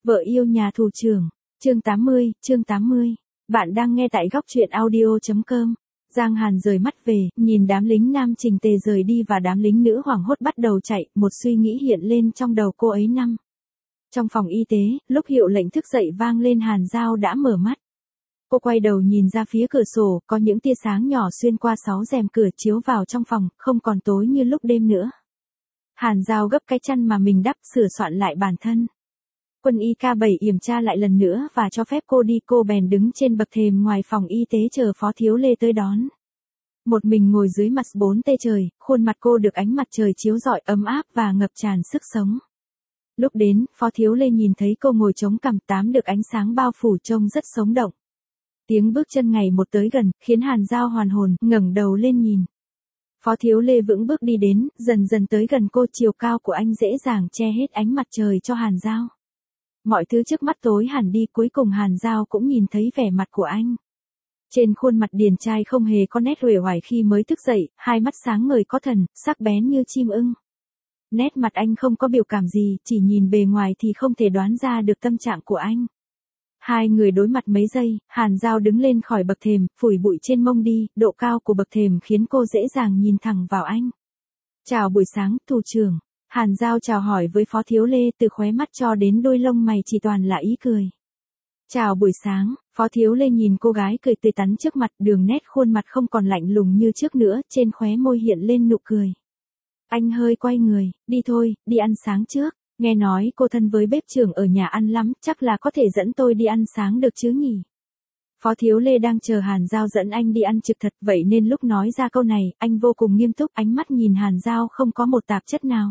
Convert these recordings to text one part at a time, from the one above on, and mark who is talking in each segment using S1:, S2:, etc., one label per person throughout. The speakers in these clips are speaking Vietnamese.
S1: Vợ yêu nhà thủ trưởng, chương 80. Bạn đang nghe tại góc truyện audio.com. Giang Hàn rời mắt về, nhìn đám lính nam chỉnh tề rời đi và đám lính nữ hoảng hốt bắt đầu chạy, một suy nghĩ hiện lên trong đầu cô ấy. Trong phòng y tế, lúc hiệu lệnh thức dậy vang lên, Hàn Giao đã mở mắt. Cô quay đầu nhìn ra phía cửa sổ, có những tia sáng nhỏ xuyên qua 6 rèm cửa chiếu vào trong phòng, không còn tối như lúc đêm nữa. Hàn Giao gấp cái chăn mà mình đắp, sửa soạn lại bản thân. Quân y K7 kiểm tra lại lần nữa và cho phép cô đi, cô bèn đứng trên bậc thềm ngoài phòng y tế chờ Phó Thiếu Lê tới đón. Một mình ngồi dưới mặt 4 tê trời, khuôn mặt cô được ánh mặt trời chiếu rọi ấm áp và ngập tràn sức sống. Lúc đến, Phó Thiếu Lê nhìn thấy cô ngồi chống cằm, tám được ánh sáng bao phủ trông rất sống động. Tiếng bước chân ngày một tới gần, khiến Hàn Giao hoàn hồn, ngẩng đầu lên nhìn. Phó Thiếu Lê vững bước đi đến, dần dần tới gần cô, chiều cao của anh dễ dàng che hết ánh mặt trời cho Hàn Giao. Mọi thứ trước mắt tối hẳn đi, cuối cùng Hàn Giao cũng nhìn thấy vẻ mặt của anh. Trên khuôn mặt điển trai không hề có nét uể oải khi mới thức dậy, hai mắt sáng ngời có thần, sắc bén như chim ưng. Nét mặt anh không có biểu cảm gì, chỉ nhìn bề ngoài thì không thể đoán ra được tâm trạng của anh. Hai người đối mặt mấy giây, Hàn Giao đứng lên khỏi bậc thềm, phủi bụi trên mông đi, độ cao của bậc thềm khiến cô dễ dàng nhìn thẳng vào anh. Chào buổi sáng, thủ trưởng. Hàn Giao chào hỏi với Phó Thiếu Lê, từ khóe mắt cho đến đôi lông mày chỉ toàn là ý cười. Chào buổi sáng, Phó Thiếu Lê nhìn cô gái cười tươi tắn trước mặt, đường nét khuôn mặt không còn lạnh lùng như trước nữa, trên khóe môi hiện lên nụ cười. Anh hơi quay người, đi thôi, đi ăn sáng trước. Nghe nói cô thân với bếp trưởng ở nhà ăn lắm, chắc là có thể dẫn tôi đi ăn sáng được chứ nhỉ? Phó Thiếu Lê đang chờ Hàn Giao dẫn anh đi ăn trực thật, vậy nên lúc nói ra câu này, anh vô cùng nghiêm túc, ánh mắt nhìn Hàn Giao không có một tạp chất nào.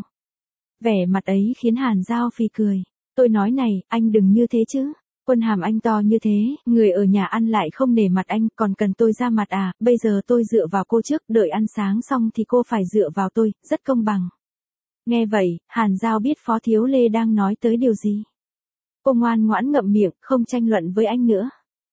S1: Vẻ mặt ấy khiến Hàn Giao phì cười. Tôi nói này, anh đừng như thế chứ. Quân hàm anh to như thế, người ở nhà ăn lại không nể mặt anh, còn cần tôi ra mặt à? Bây giờ tôi dựa vào cô trước, đợi ăn sáng xong thì cô phải dựa vào tôi, rất công bằng. Nghe vậy, Hàn Giao biết Phó Thiếu Lê đang nói tới điều gì. Cô ngoan ngoãn ngậm miệng, không tranh luận với anh nữa.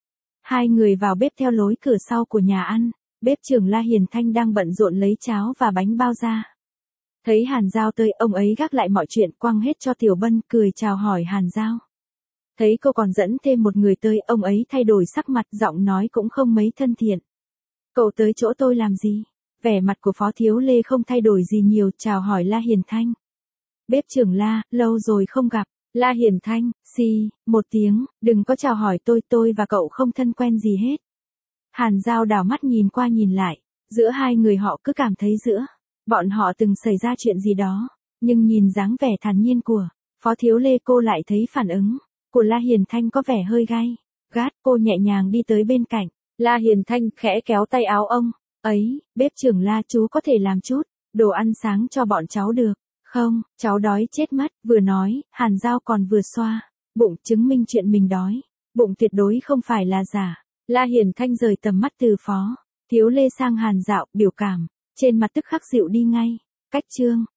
S1: Hai người vào bếp theo lối cửa sau của nhà ăn. Bếp trưởng La Hiền Thanh đang bận rộn lấy cháo và bánh bao ra. Thấy Hàn Giao tới, ông ấy gác lại mọi chuyện, quăng hết cho Tiểu Bân, cười chào hỏi Hàn Giao. Thấy cô còn dẫn thêm một người tới, ông ấy thay đổi sắc mặt, giọng nói cũng không mấy thân thiện. Cậu tới chỗ tôi làm gì? Vẻ mặt của Phó Thiếu Lê không thay đổi gì nhiều, chào hỏi La Hiền Thanh. Bếp trưởng La, lâu rồi không gặp. La Hiền Thanh, một tiếng, đừng có chào hỏi tôi và cậu không thân quen gì hết. Hàn Giao đảo mắt nhìn qua nhìn lại, giữa hai người họ cứ cảm thấy bọn họ từng xảy ra chuyện gì đó, nhưng nhìn dáng vẻ thản nhiên của Phó Thiếu Lê, cô lại thấy phản ứng của La Hiền Thanh có vẻ hơi gắt, cô nhẹ nhàng đi tới bên cạnh. La Hiền Thanh khẽ kéo tay áo ông. Ấy, bếp trưởng La, chú có thể làm chút đồ ăn sáng cho bọn cháu được không? Cháu đói chết mất. Vừa nói, Hàn Giao còn vừa xoa bụng, chứng minh chuyện mình đói bụng tuyệt đối không phải là giả. La Hiền Thanh rời tầm mắt từ Phó Thiếu Lê sang Hàn Dạo, biểu cảm trên mặt tức khắc dịu đi ngay. Cách chương